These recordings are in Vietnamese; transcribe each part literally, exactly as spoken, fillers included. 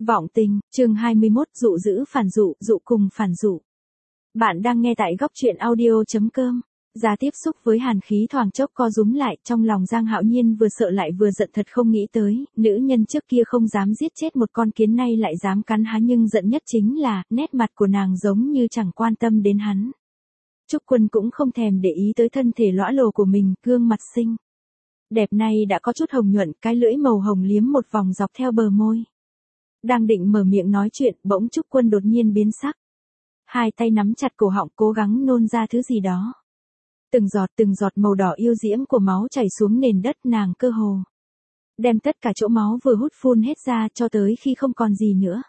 Vọng tình, chương hai mươi mốt, dụ dữ phản dụ, dụ cùng phản dụ. Bạn đang nghe tại góc truyện audio chấm com. Ra tiếp xúc với hàn khí thoáng chốc co rúm lại, trong lòng Giang Hạo Nhiên vừa sợ lại vừa giận, thật không nghĩ tới, nữ nhân trước kia không dám giết chết một con kiến nay lại dám cắn hắn, nhưng giận nhất chính là, nét mặt của nàng giống như chẳng quan tâm đến hắn. Trúc Quân cũng không thèm để ý tới thân thể lõa lồ của mình, gương mặt xinh đẹp này đã có chút hồng nhuận, cái lưỡi màu hồng liếm một vòng dọc theo bờ môi. Đang định mở miệng nói chuyện, bỗng Trúc Quân đột nhiên biến sắc. Hai tay nắm chặt cổ họng cố gắng nôn ra thứ gì đó. Từng giọt từng giọt màu đỏ yêu diễm của máu chảy xuống nền đất, nàng cơ hồ đem tất cả chỗ máu vừa hút phun hết ra, cho tới khi không còn gì nữa.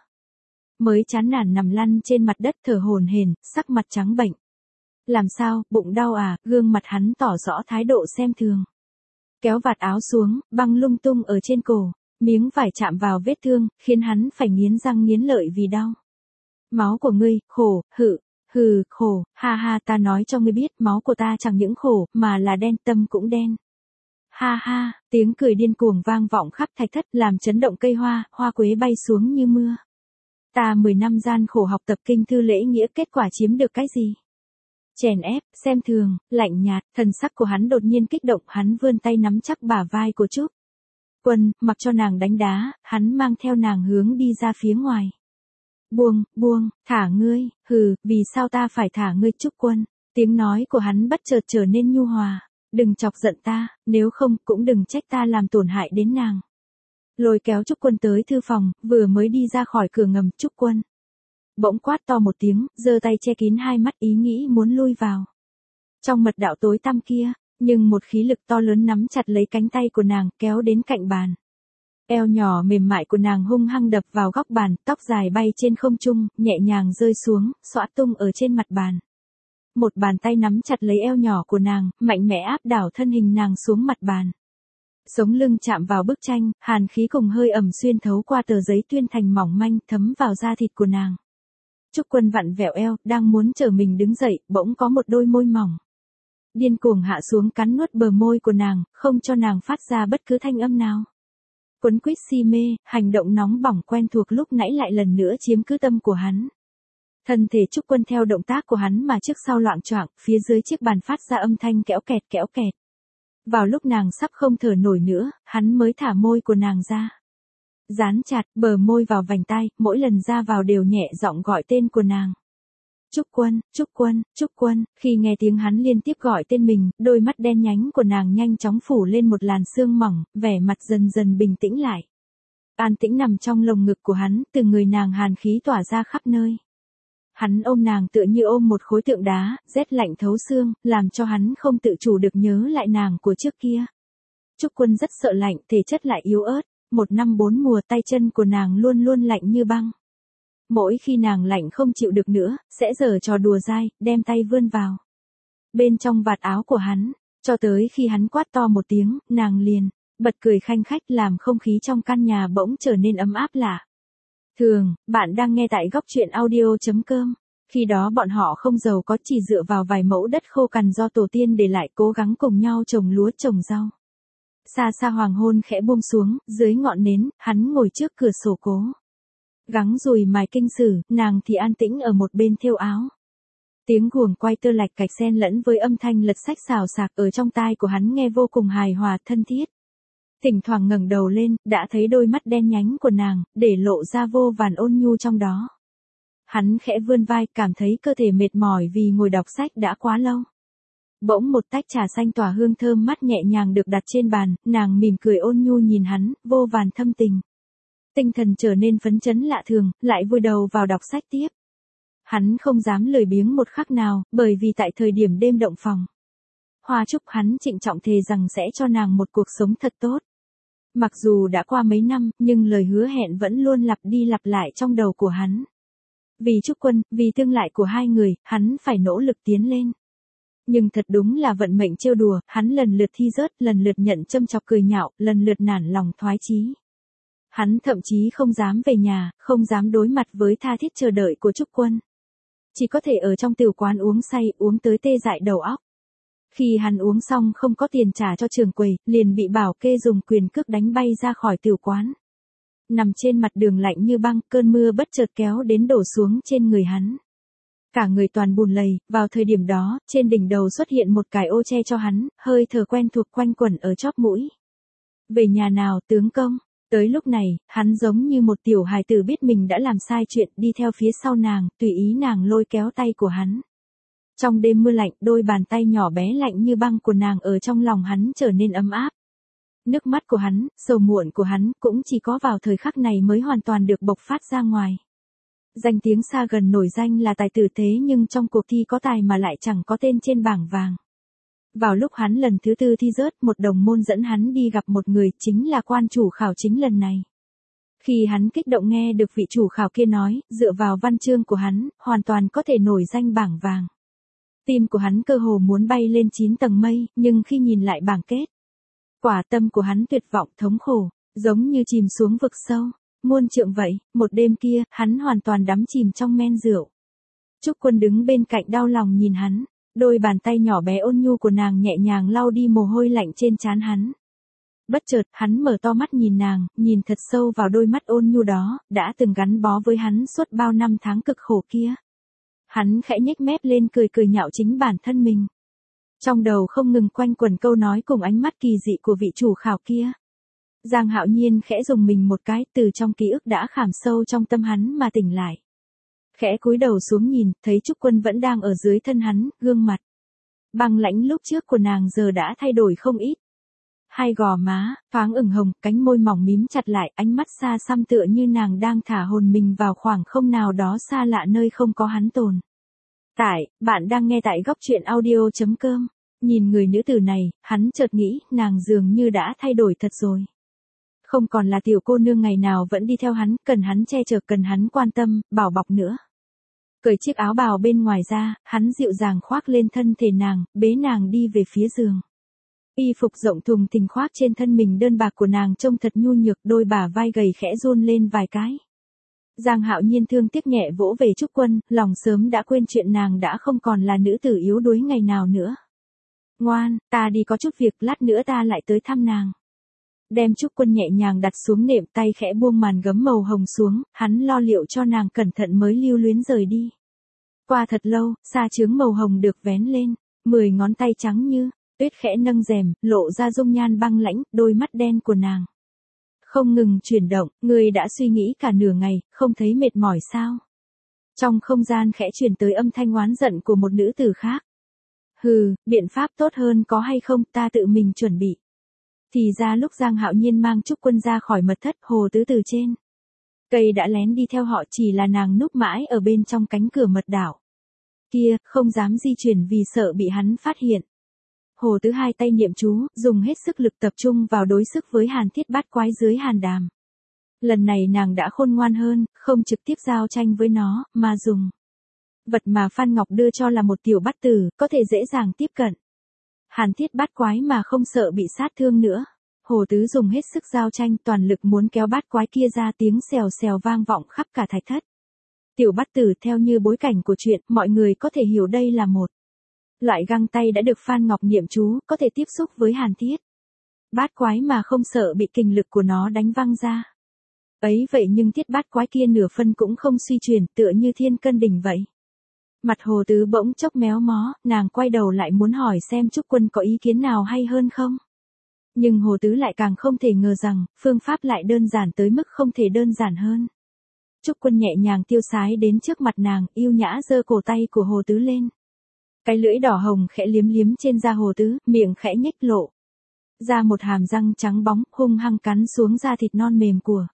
Mới chán nản nằm lăn trên mặt đất thở hổn hển, sắc mặt trắng bệch. Làm sao, bụng đau à? Gương mặt hắn tỏ rõ thái độ xem thường. Kéo vạt áo xuống, băng lung tung ở trên cổ. Miếng vải chạm vào vết thương, khiến hắn phải nghiến răng nghiến lợi vì đau. Máu của ngươi, khổ, hự, hừ, khổ, ha ha, ta nói cho ngươi biết, máu của ta chẳng những khổ, mà là đen, tâm cũng đen. Ha ha, tiếng cười điên cuồng vang vọng khắp thạch thất, làm chấn động cây hoa, hoa quế bay xuống như mưa. Ta mười năm gian khổ học tập kinh thư lễ nghĩa, kết quả chiếm được cái gì? Chèn ép, xem thường, lạnh nhạt, thần sắc của hắn đột nhiên kích động, hắn vươn tay nắm chắc bả vai của Trúc Quân, mặc cho nàng đánh đá, hắn mang theo nàng hướng đi ra phía ngoài. Buông, buông, thả ngươi, hừ, vì sao ta phải thả ngươi? Trúc Quân, tiếng nói của hắn bất chợt trở nên nhu hòa, đừng chọc giận ta, nếu không cũng đừng trách ta làm tổn hại đến nàng. Lôi kéo Trúc Quân tới thư phòng, vừa mới đi ra khỏi cửa ngầm, Trúc Quân bỗng quát to một tiếng, giơ tay che kín hai mắt, ý nghĩ muốn lui vào trong mật đạo tối tăm kia. Nhưng một khí lực to lớn nắm chặt lấy cánh tay của nàng, kéo đến cạnh bàn. Eo nhỏ mềm mại của nàng hung hăng đập vào góc bàn, tóc dài bay trên không trung, nhẹ nhàng rơi xuống, xõa tung ở trên mặt bàn. Một bàn tay nắm chặt lấy eo nhỏ của nàng, mạnh mẽ áp đảo thân hình nàng xuống mặt bàn. Sống lưng chạm vào bức tranh, hàn khí cùng hơi ẩm xuyên thấu qua tờ giấy tuyên thành mỏng manh, thấm vào da thịt của nàng. Trúc Quân vặn vẹo eo, đang muốn trở mình đứng dậy, bỗng có một đôi môi mỏng điên cuồng hạ xuống cắn nuốt bờ môi của nàng, không cho nàng phát ra bất cứ thanh âm nào. Quấn quýt si mê, hành động nóng bỏng quen thuộc lúc nãy lại lần nữa chiếm cứ tâm của hắn. Thân thể Trúc Quân theo động tác của hắn mà trước sau loạng choạng, phía dưới chiếc bàn phát ra âm thanh kẽo kẹt kẽo kẹt. Vào lúc nàng sắp không thở nổi nữa, hắn mới thả môi của nàng ra. Dán chặt bờ môi vào vành tai, mỗi lần ra vào đều nhẹ giọng gọi tên của nàng. Trúc Quân, Trúc Quân, Trúc Quân, khi nghe tiếng hắn liên tiếp gọi tên mình, đôi mắt đen nhánh của nàng nhanh chóng phủ lên một làn sương mỏng, vẻ mặt dần dần bình tĩnh lại. An tĩnh nằm trong lồng ngực của hắn, từ người nàng hàn khí tỏa ra khắp nơi. Hắn ôm nàng tựa như ôm một khối tượng đá, rét lạnh thấu xương, làm cho hắn không tự chủ được nhớ lại nàng của trước kia. Trúc Quân rất sợ lạnh, thể chất lại yếu ớt, một năm bốn mùa tay chân của nàng luôn luôn lạnh như băng. Mỗi khi nàng lạnh không chịu được nữa, sẽ giở trò đùa dai, đem tay vươn vào bên trong vạt áo của hắn, cho tới khi hắn quát to một tiếng, nàng liền bật cười khanh khách, làm không khí trong căn nhà bỗng trở nên ấm áp lạ thường. Bạn đang nghe tại góc truyện audio chấm com. Khi đó bọn họ không giàu có, chỉ dựa vào vài mẫu đất khô cằn do tổ tiên để lại, cố gắng cùng nhau trồng lúa trồng rau. Xa xa hoàng hôn khẽ buông xuống, dưới ngọn nến, hắn ngồi trước cửa sổ cố gắng dùi mài kinh sử, nàng thì an tĩnh ở một bên thêu áo. Tiếng guồng quay tơ lạch cạch xen lẫn với âm thanh lật sách xào xạc ở trong tai của hắn nghe vô cùng hài hòa thân thiết. Thỉnh thoảng ngẩng đầu lên, đã thấy đôi mắt đen nhánh của nàng, để lộ ra vô vàn ôn nhu trong đó. Hắn khẽ vươn vai, cảm thấy cơ thể mệt mỏi vì ngồi đọc sách đã quá lâu. Bỗng một tách trà xanh tỏa hương thơm mát nhẹ nhàng được đặt trên bàn, nàng mỉm cười ôn nhu nhìn hắn, vô vàn thâm tình. Tinh thần trở nên phấn chấn lạ thường, lại vùi đầu vào đọc sách tiếp. Hắn không dám lười biếng một khắc nào, bởi vì tại thời điểm đêm động phòng hoa trúc, hắn trịnh trọng thề rằng sẽ cho nàng một cuộc sống thật tốt. Mặc dù đã qua mấy năm, nhưng lời hứa hẹn vẫn luôn lặp đi lặp lại trong đầu của hắn. Vì Trúc Quân, vì tương lai của hai người, hắn phải nỗ lực tiến lên. Nhưng thật đúng là vận mệnh trêu đùa, hắn lần lượt thi rớt, lần lượt nhận châm chọc cười nhạo, lần lượt nản lòng thoái chí. Hắn thậm chí không dám về nhà, không dám đối mặt với tha thiết chờ đợi của Trúc Quân. Chỉ có thể ở trong tiểu quán uống say, uống tới tê dại đầu óc. Khi hắn uống xong không có tiền trả cho trưởng quầy, liền bị bảo kê dùng quyền cước đánh bay ra khỏi tiểu quán. Nằm trên mặt đường lạnh như băng, cơn mưa bất chợt kéo đến đổ xuống trên người hắn. Cả người toàn bùn lầy, vào thời điểm đó, trên đỉnh đầu xuất hiện một cái ô che cho hắn, hơi thở quen thuộc quanh quẩn ở chóp mũi. Về nhà nào, tướng công? Tới lúc này, hắn giống như một tiểu hài tử biết mình đã làm sai chuyện, đi theo phía sau nàng, tùy ý nàng lôi kéo tay của hắn. Trong đêm mưa lạnh, đôi bàn tay nhỏ bé lạnh như băng của nàng ở trong lòng hắn trở nên ấm áp. Nước mắt của hắn, sầu muộn của hắn, cũng chỉ có vào thời khắc này mới hoàn toàn được bộc phát ra ngoài. Danh tiếng xa gần nổi danh là tài tử thế nhưng trong cuộc thi có tài mà lại chẳng có tên trên bảng vàng. Vào lúc hắn lần thứ tư thi rớt, một đồng môn dẫn hắn đi gặp một người, chính là quan chủ khảo chính lần này. Khi hắn kích động nghe được vị chủ khảo kia nói, dựa vào văn chương của hắn, hoàn toàn có thể nổi danh bảng vàng. Tim của hắn cơ hồ muốn bay lên chín tầng mây, nhưng khi nhìn lại bảng kết, quả tâm của hắn tuyệt vọng thống khổ, giống như chìm xuống vực sâu. Muôn trượng vậy, một đêm kia, hắn hoàn toàn đắm chìm trong men rượu. Trúc Quân đứng bên cạnh đau lòng nhìn hắn, đôi bàn tay nhỏ bé ôn nhu của nàng nhẹ nhàng lau đi mồ hôi lạnh trên trán hắn. Bất chợt, hắn mở to mắt nhìn nàng, nhìn thật sâu vào đôi mắt ôn nhu đó, đã từng gắn bó với hắn suốt bao năm tháng cực khổ kia. Hắn khẽ nhếch mép lên cười cười nhạo chính bản thân mình. Trong đầu không ngừng quanh quẩn câu nói cùng ánh mắt kỳ dị của vị chủ khảo kia. Giang Hạo Nhiên khẽ dùng mình một cái, từ trong ký ức đã khảm sâu trong tâm hắn mà tỉnh lại. Khẽ cúi đầu xuống nhìn, thấy Trúc Quân vẫn đang ở dưới thân hắn, gương mặt băng lãnh lúc trước của nàng giờ đã thay đổi không ít. Hai gò má, thoáng ửng hồng, cánh môi mỏng mím chặt lại, ánh mắt xa xăm tựa như nàng đang thả hồn mình vào khoảng không nào đó xa lạ nơi không có hắn tồn. Tại, bạn đang nghe tại góc truyện audio chấm com. Nhìn người nữ tử này, hắn chợt nghĩ, nàng dường như đã thay đổi thật rồi. Không còn là tiểu cô nương ngày nào vẫn đi theo hắn, cần hắn che chở, cần hắn quan tâm, bảo bọc nữa. Cởi chiếc áo bào bên ngoài ra, hắn dịu dàng khoác lên thân thể nàng, bế nàng đi về phía giường. Y phục rộng thùng thình khoác trên thân mình đơn bạc của nàng trông thật nhu nhược, đôi bả vai gầy khẽ run lên vài cái. Giang Hạo Nhiên thương tiếc nhẹ vỗ về Trúc Quân, lòng sớm đã quên chuyện nàng đã không còn là nữ tử yếu đuối ngày nào nữa. Ngoan, ta đi có chút việc, lát nữa ta lại tới thăm nàng. Đem Trúc Quân nhẹ nhàng đặt xuống nệm, tay khẽ buông màn gấm màu hồng xuống, hắn lo liệu cho nàng cẩn thận mới lưu luyến rời đi. Qua thật lâu, sa chướng màu hồng được vén lên, mười ngón tay trắng như tuyết khẽ nâng rèm, lộ ra dung nhan băng lãnh, đôi mắt đen của nàng không ngừng chuyển động. Người đã suy nghĩ cả nửa ngày, không thấy mệt mỏi sao? Trong không gian khẽ truyền tới âm thanh oán giận của một nữ tử khác. Hừ, biện pháp tốt hơn có hay không, ta tự mình chuẩn bị. Thì ra lúc Giang Hạo Nhiên mang Trúc Quân ra khỏi mật thất, Hồ Tứ từ trên cây đã lén đi theo họ, chỉ là nàng núp mãi ở bên trong cánh cửa mật đảo kia, không dám di chuyển vì sợ bị hắn phát hiện. Hồ Tứ hai tay niệm chú, dùng hết sức lực tập trung vào đối sức với Hàn Thiết Bát Quái dưới hàn đàm. Lần này nàng đã khôn ngoan hơn, không trực tiếp giao tranh với nó, mà dùng vật mà Phan Ngọc đưa cho là một tiểu bát tử, có thể dễ dàng tiếp cận Hàn Thiết Bát Quái mà không sợ bị sát thương nữa. Hồ Tứ dùng hết sức giao tranh, toàn lực muốn kéo bát quái kia ra, tiếng xèo xèo vang vọng khắp cả thạch thất. Tiểu bát tử theo như bối cảnh của chuyện, mọi người có thể hiểu đây là một loại găng tay đã được Phan Ngọc niệm chú, có thể tiếp xúc với Hàn Thiết Bát Quái mà không sợ bị kình lực của nó đánh văng ra. Ấy vậy nhưng Thiết Bát Quái kia nửa phân cũng không suy chuyển, tựa như thiên cân đỉnh vậy. Mặt Hồ Tứ bỗng chốc méo mó, nàng quay đầu lại muốn hỏi xem Trúc Quân có ý kiến nào hay hơn không. Nhưng Hồ Tứ lại càng không thể ngờ rằng, phương pháp lại đơn giản tới mức không thể đơn giản hơn. Trúc Quân nhẹ nhàng tiêu sái đến trước mặt nàng, yêu nhã giơ cổ tay của Hồ Tứ lên. Cái lưỡi đỏ hồng khẽ liếm liếm trên da Hồ Tứ, miệng khẽ nhếch lộ ra một hàm răng trắng bóng, hung hăng cắn xuống da thịt non mềm của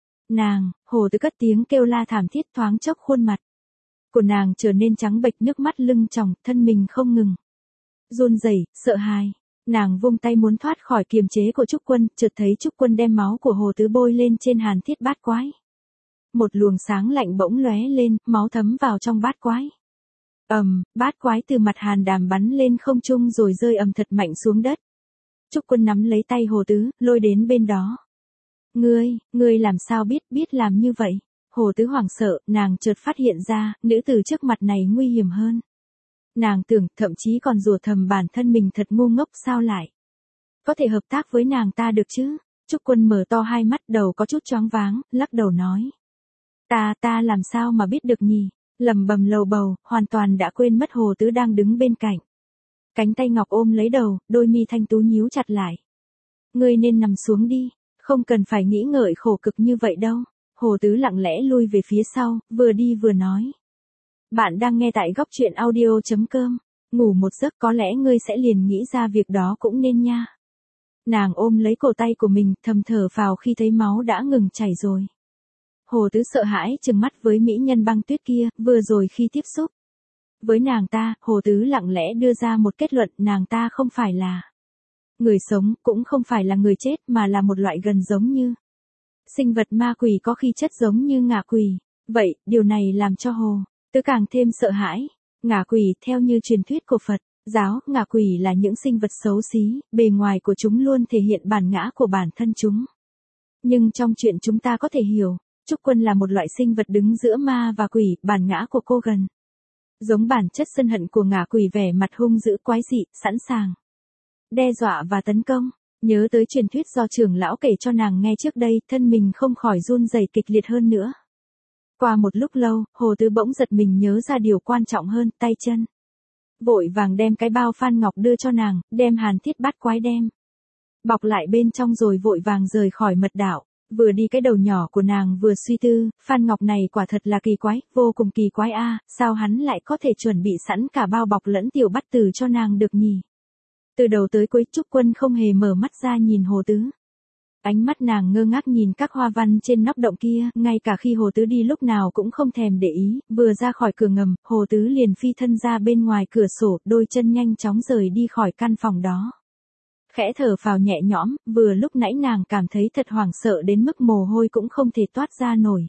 nàng. Hồ Tứ cất tiếng kêu la thảm thiết, thoáng chốc khuôn mặt của nàng trở nên trắng bệch, nước mắt lưng tròng, thân mình không ngừng run rẩy, sợ hãi. Nàng vung tay muốn thoát khỏi kiềm chế của Trúc Quân, chợt thấy Trúc Quân đem máu của Hồ Tứ bôi lên trên Hàn Thiết Bát Quái. Một luồng sáng lạnh bỗng lóe lên, máu thấm vào trong bát quái. Ầm, um, bát quái từ mặt hàn đàm bắn lên không trung rồi rơi ầm thật mạnh xuống đất. Trúc Quân nắm lấy tay Hồ Tứ, lôi đến bên đó. Ngươi, ngươi làm sao biết, biết làm như vậy? Hồ Tứ hoảng sợ, nàng chợt phát hiện ra, nữ tử trước mặt này nguy hiểm hơn. Nàng tưởng, thậm chí còn rủa thầm bản thân mình thật ngu ngốc, sao lại có thể hợp tác với nàng ta được chứ? Trúc Quân mở to hai mắt, đầu có chút choáng váng, lắc đầu nói. Ta, ta làm sao mà biết được nhỉ, lầm bầm lầu bầu, hoàn toàn đã quên mất Hồ Tứ đang đứng bên cạnh. Cánh tay ngọc ôm lấy đầu, đôi mi thanh tú nhíu chặt lại. Ngươi nên nằm xuống đi, không cần phải nghĩ ngợi khổ cực như vậy đâu. Hồ Tứ lặng lẽ lui về phía sau, vừa đi vừa nói. Bạn đang nghe tại góc truyện audio.com. Ngủ một giấc có lẽ ngươi sẽ liền nghĩ ra việc đó cũng nên nha. Nàng ôm lấy cổ tay của mình, thầm thở phào khi thấy máu đã ngừng chảy rồi. Hồ Tứ sợ hãi trừng mắt với mỹ nhân băng tuyết kia, vừa rồi khi tiếp xúc với nàng ta, Hồ Tứ lặng lẽ đưa ra một kết luận, nàng ta không phải là người sống, cũng không phải là người chết, mà là một loại gần giống như sinh vật ma quỷ, có khi chất giống như ngạ quỷ. Vậy, điều này làm cho Hồ Tứ càng thêm sợ hãi. Ngạ quỷ, theo như truyền thuyết của Phật giáo, ngạ quỷ là những sinh vật xấu xí, bề ngoài của chúng luôn thể hiện bản ngã của bản thân chúng. Nhưng trong chuyện chúng ta có thể hiểu, Trúc Quân là một loại sinh vật đứng giữa ma và quỷ, bản ngã của cô gần giống bản chất sân hận của ngạ quỷ, vẻ mặt hung dữ quái dị, sẵn sàng đe dọa và tấn công. Nhớ tới truyền thuyết do trưởng lão kể cho nàng nghe trước đây, thân mình không khỏi run rẩy kịch liệt hơn nữa. Qua một lúc lâu, Hồ Tứ bỗng giật mình nhớ ra điều quan trọng hơn, tay chân vội vàng đem cái bao Phan Ngọc đưa cho nàng, đem hàn thiết bát quái đem bọc lại bên trong rồi vội vàng rời khỏi mật đạo. Vừa đi cái đầu nhỏ của nàng vừa suy tư, Phan Ngọc này quả thật là kỳ quái, vô cùng kỳ quái a, sao hắn lại có thể chuẩn bị sẵn cả bao bọc lẫn tiểu bắt tử cho nàng được nhỉ? Từ đầu tới cuối Trúc Quân không hề mở mắt ra nhìn Hồ Tứ. Ánh mắt nàng ngơ ngác nhìn các hoa văn trên nóc động kia, ngay cả khi Hồ Tứ đi lúc nào cũng không thèm để ý, vừa ra khỏi cửa ngầm, Hồ Tứ liền phi thân ra bên ngoài cửa sổ, đôi chân nhanh chóng rời đi khỏi căn phòng đó. Khẽ thở phào nhẹ nhõm, vừa lúc nãy nàng cảm thấy thật hoảng sợ đến mức mồ hôi cũng không thể toát ra nổi.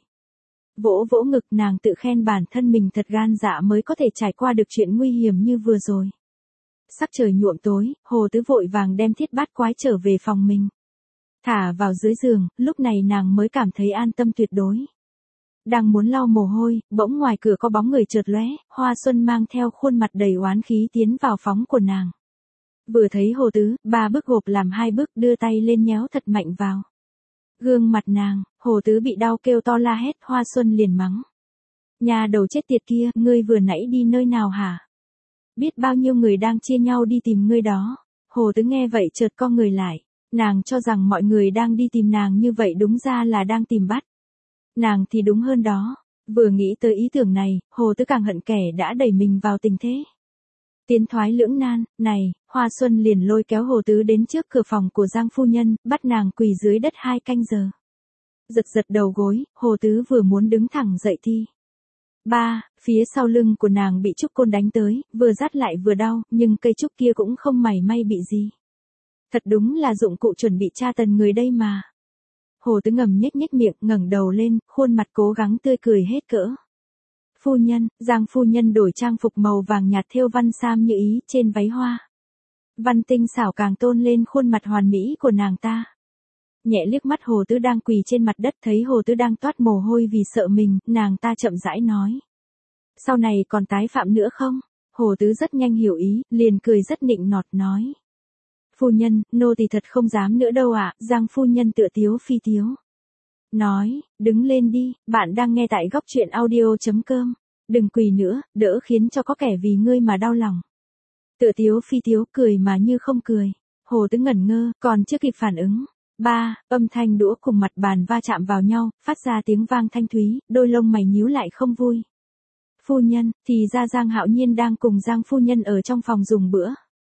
Vỗ vỗ ngực, nàng tự khen bản thân mình thật gan dạ mới có thể trải qua được chuyện nguy hiểm như vừa rồi. Sắc trời nhuộm tối, Hồ Tứ vội vàng đem thiết bát quái trở về phòng mình, thả vào dưới giường, lúc này nàng mới cảm thấy an tâm tuyệt đối. Đang muốn lau mồ hôi, bỗng ngoài cửa có bóng người chợt lóe, Hoa Xuân mang theo khuôn mặt đầy oán khí tiến vào phòng của nàng. Vừa thấy Hồ Tứ, ba bước gộp làm hai bước, đưa tay lên nhéo thật mạnh vào gương mặt nàng. Hồ Tứ bị đau kêu to la hét, Hoa Xuân liền mắng. Nhà đầu chết tiệt kia, ngươi vừa nãy đi nơi nào hả? Biết bao nhiêu người đang chia nhau đi tìm ngươi đó. Hồ Tứ nghe vậy chợt co người lại, nàng cho rằng mọi người đang đi tìm nàng như vậy đúng ra là đang tìm bắt nàng thì đúng hơn đó. Vừa nghĩ tới ý tưởng này, Hồ Tứ càng hận kẻ đã đẩy mình vào tình thế tiến thoái lưỡng nan. Này, Hoa Xuân liền lôi kéo Hồ Tứ đến trước cửa phòng của Giang phu nhân, bắt nàng quỳ dưới đất hai canh giờ. Giật giật đầu gối, Hồ Tứ vừa muốn đứng thẳng dậy thì ba, phía sau lưng của nàng bị trúc côn đánh tới, vừa rát lại vừa đau, nhưng cây trúc kia cũng không mảy may bị gì. Thật đúng là dụng cụ chuẩn bị tra tấn người đây mà. Hồ Tứ ngầm nhếch nhếch miệng, ngẩng đầu lên, khuôn mặt cố gắng tươi cười hết cỡ. Phu nhân, Giang phu nhân đổi trang phục màu vàng nhạt thêu văn sam như ý trên váy hoa văn tinh xảo càng tôn lên khuôn mặt hoàn mỹ của nàng ta. Nhẹ liếc mắt Hồ Tứ đang quỳ trên mặt đất, thấy Hồ Tứ đang toát mồ hôi vì sợ mình, nàng ta chậm rãi nói. Sau này còn tái phạm nữa không? Hồ Tứ rất nhanh hiểu ý, liền cười rất nịnh nọt nói. Phu nhân, nô tỳ thật không dám nữa đâu ạ. Giang phu nhân tựa tiếu phi tiếu nói, đứng lên đi, bạn đang nghe tại góc truyện audio.com. Đừng quỳ nữa, đỡ khiến cho có kẻ vì ngươi mà đau lòng. Tựa tiếu phi tiếu, cười mà như không cười. Hồ Tứ ngẩn ngơ, còn chưa kịp phản ứng. Ba, âm thanh đũa cùng mặt bàn va chạm vào nhau, phát ra tiếng vang thanh thúy, đôi lông mày nhíu lại không vui. Phu nhân, thì ra Giang Hạo Nhiên đang cùng Giang phu nhân ở trong phòng dùng bữa.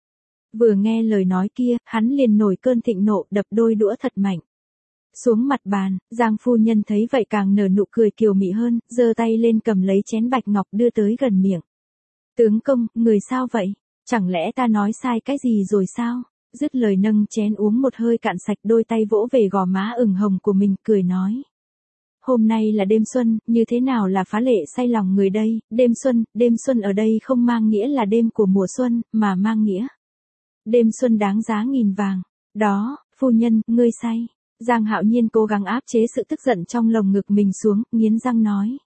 Vừa nghe lời nói kia, hắn liền nổi cơn thịnh nộ, đập đôi đũa thật mạnh xuống mặt bàn. Giang phu nhân thấy vậy càng nở nụ cười kiều mị hơn, giơ tay lên cầm lấy chén bạch ngọc đưa tới gần miệng. Tướng công, người sao vậy? Chẳng lẽ ta nói sai cái gì rồi sao? Dứt lời nâng chén uống một hơi cạn sạch, đôi tay vỗ về gò má ửng hồng của mình, cười nói. Hôm nay là đêm xuân, như thế nào là phá lệ say lòng người đây? Đêm xuân, đêm xuân ở đây không mang nghĩa là đêm của mùa xuân, mà mang nghĩa đêm xuân đáng giá nghìn vàng. Đó, phu nhân, ngươi say. Giang Hạo Nhiên cố gắng áp chế sự tức giận trong lồng ngực mình xuống, nghiến răng nói.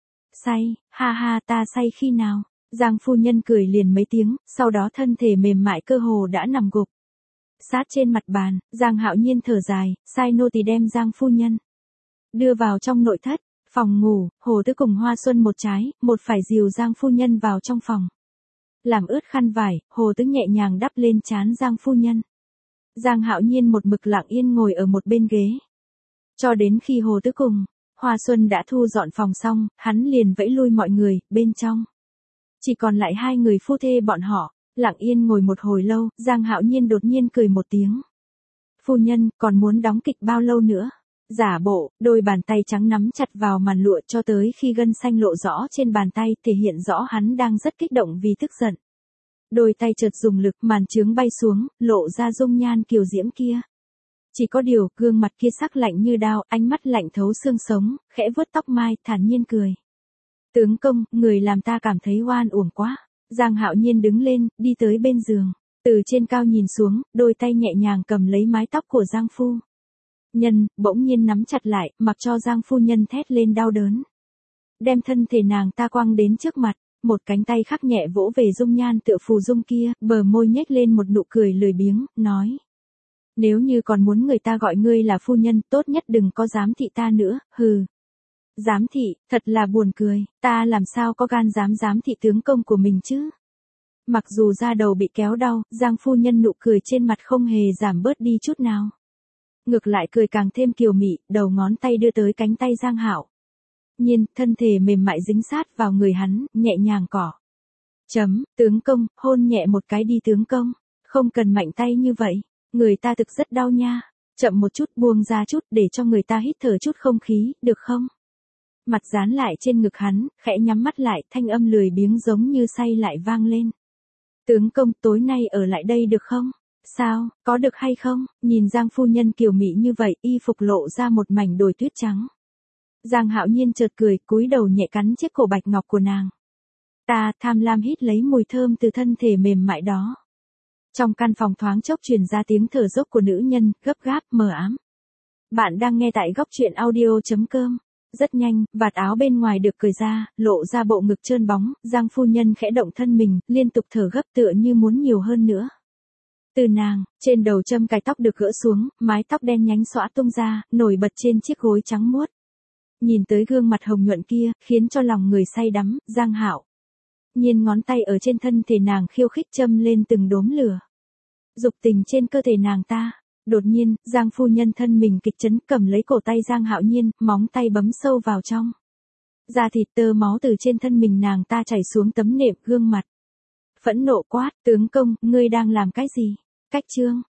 Say, ha ha, ta say khi nào? Giang phu nhân cười liền mấy tiếng, sau đó thân thể mềm mại cơ hồ đã nằm gục sát trên mặt bàn, Giang Hạo Nhiên thở dài, sai nô tỳ đem Giang phu nhân đưa vào trong nội thất, phòng ngủ, Hồ Tứ cùng Hoa Xuân một trái, một phải dìu Giang phu nhân vào trong phòng. Làm ướt khăn vải, Hồ Tứ nhẹ nhàng đắp lên trán Giang phu nhân. Giang Hạo Nhiên một mực lặng yên ngồi ở một bên ghế. Cho đến khi Hồ Tứ cùng Hoa Xuân đã thu dọn phòng xong, hắn liền vẫy lui mọi người, bên trong chỉ còn lại hai người phu thê bọn họ, lặng yên ngồi một hồi lâu, Giang Hạo Nhiên đột nhiên cười một tiếng. Phu nhân, còn muốn đóng kịch bao lâu nữa? Giả bộ, đôi bàn tay trắng nắm chặt vào màn lụa cho tới khi gân xanh lộ rõ trên bàn tay, thể hiện rõ hắn đang rất kích động vì tức giận. Đôi tay chợt dùng lực, màn trướng bay xuống, lộ ra dung nhan kiều diễm kia. Chỉ có điều, gương mặt kia sắc lạnh như đao, ánh mắt lạnh thấu xương sống, khẽ vuốt tóc mai, thản nhiên cười. Tướng công, người làm ta cảm thấy oan uổng quá. Giang Hạo Nhiên đứng lên, đi tới bên giường. Từ trên cao nhìn xuống, đôi tay nhẹ nhàng cầm lấy mái tóc của Giang phu nhân, bỗng nhiên nắm chặt lại, mặc cho Giang phu nhân thét lên đau đớn. Đem thân thể nàng ta quăng đến trước mặt, một cánh tay khắc nhẹ vỗ về dung nhan tựa phù dung kia, bờ môi nhếch lên một nụ cười lười biếng, nói. Nếu như còn muốn người ta gọi ngươi là phu nhân, tốt nhất đừng có giám thị ta nữa, hừ. Giám thị, thật là buồn cười, ta làm sao có gan dám giám thị tướng công của mình chứ? Mặc dù da đầu bị kéo đau, Giang phu nhân nụ cười trên mặt không hề giảm bớt đi chút nào. Ngược lại cười càng thêm kiều mị, đầu ngón tay đưa tới cánh tay Giang Hạo Nhiên, thân thể mềm mại dính sát vào người hắn, nhẹ nhàng cỏ. Chấm, tướng công, hôn nhẹ một cái đi tướng công, không cần mạnh tay như vậy, người ta thực rất đau nha, chậm một chút buông ra chút để cho người ta hít thở chút không khí, được không? Mặt dán lại trên ngực hắn, khẽ nhắm mắt lại, thanh âm lười biếng giống như say lại vang lên. Tướng công, tối nay ở lại đây được không? Sao, có được hay không? Nhìn Giang phu nhân kiều mị như vậy, y phục lộ ra một mảnh đồi tuyết trắng. Giang Hạo Nhiên chợt cười, cúi đầu nhẹ cắn chiếc cổ bạch ngọc của nàng. Ta tham lam hít lấy mùi thơm từ thân thể mềm mại đó. Trong căn phòng thoáng chốc truyền ra tiếng thở dốc của nữ nhân, gấp gáp, mờ ám. Bạn đang nghe tại góc truyện audio chấm com. Rất nhanh, vạt áo bên ngoài được cởi ra, lộ ra bộ ngực trơn bóng, Giang phu nhân khẽ động thân mình, liên tục thở gấp tựa như muốn nhiều hơn nữa. Từ nàng, trên đầu châm cài tóc được gỡ xuống, mái tóc đen nhánh xõa tung ra, nổi bật trên chiếc gối trắng muốt. Nhìn tới gương mặt hồng nhuận kia, khiến cho lòng người say đắm, Giang Hạo Nhiên ngón tay ở trên thân thể nàng khiêu khích châm lên từng đốm lửa. Dục tình trên cơ thể nàng ta. Đột nhiên, Giang phu nhân thân mình kịch chấn, cầm lấy cổ tay Giang Hạo Nhiên, móng tay bấm sâu vào trong. Da thịt tơ máu từ trên thân mình nàng ta chảy xuống tấm nệm gương mặt. Phẫn nộ quát, tướng công, ngươi đang làm cái gì? Cách chương.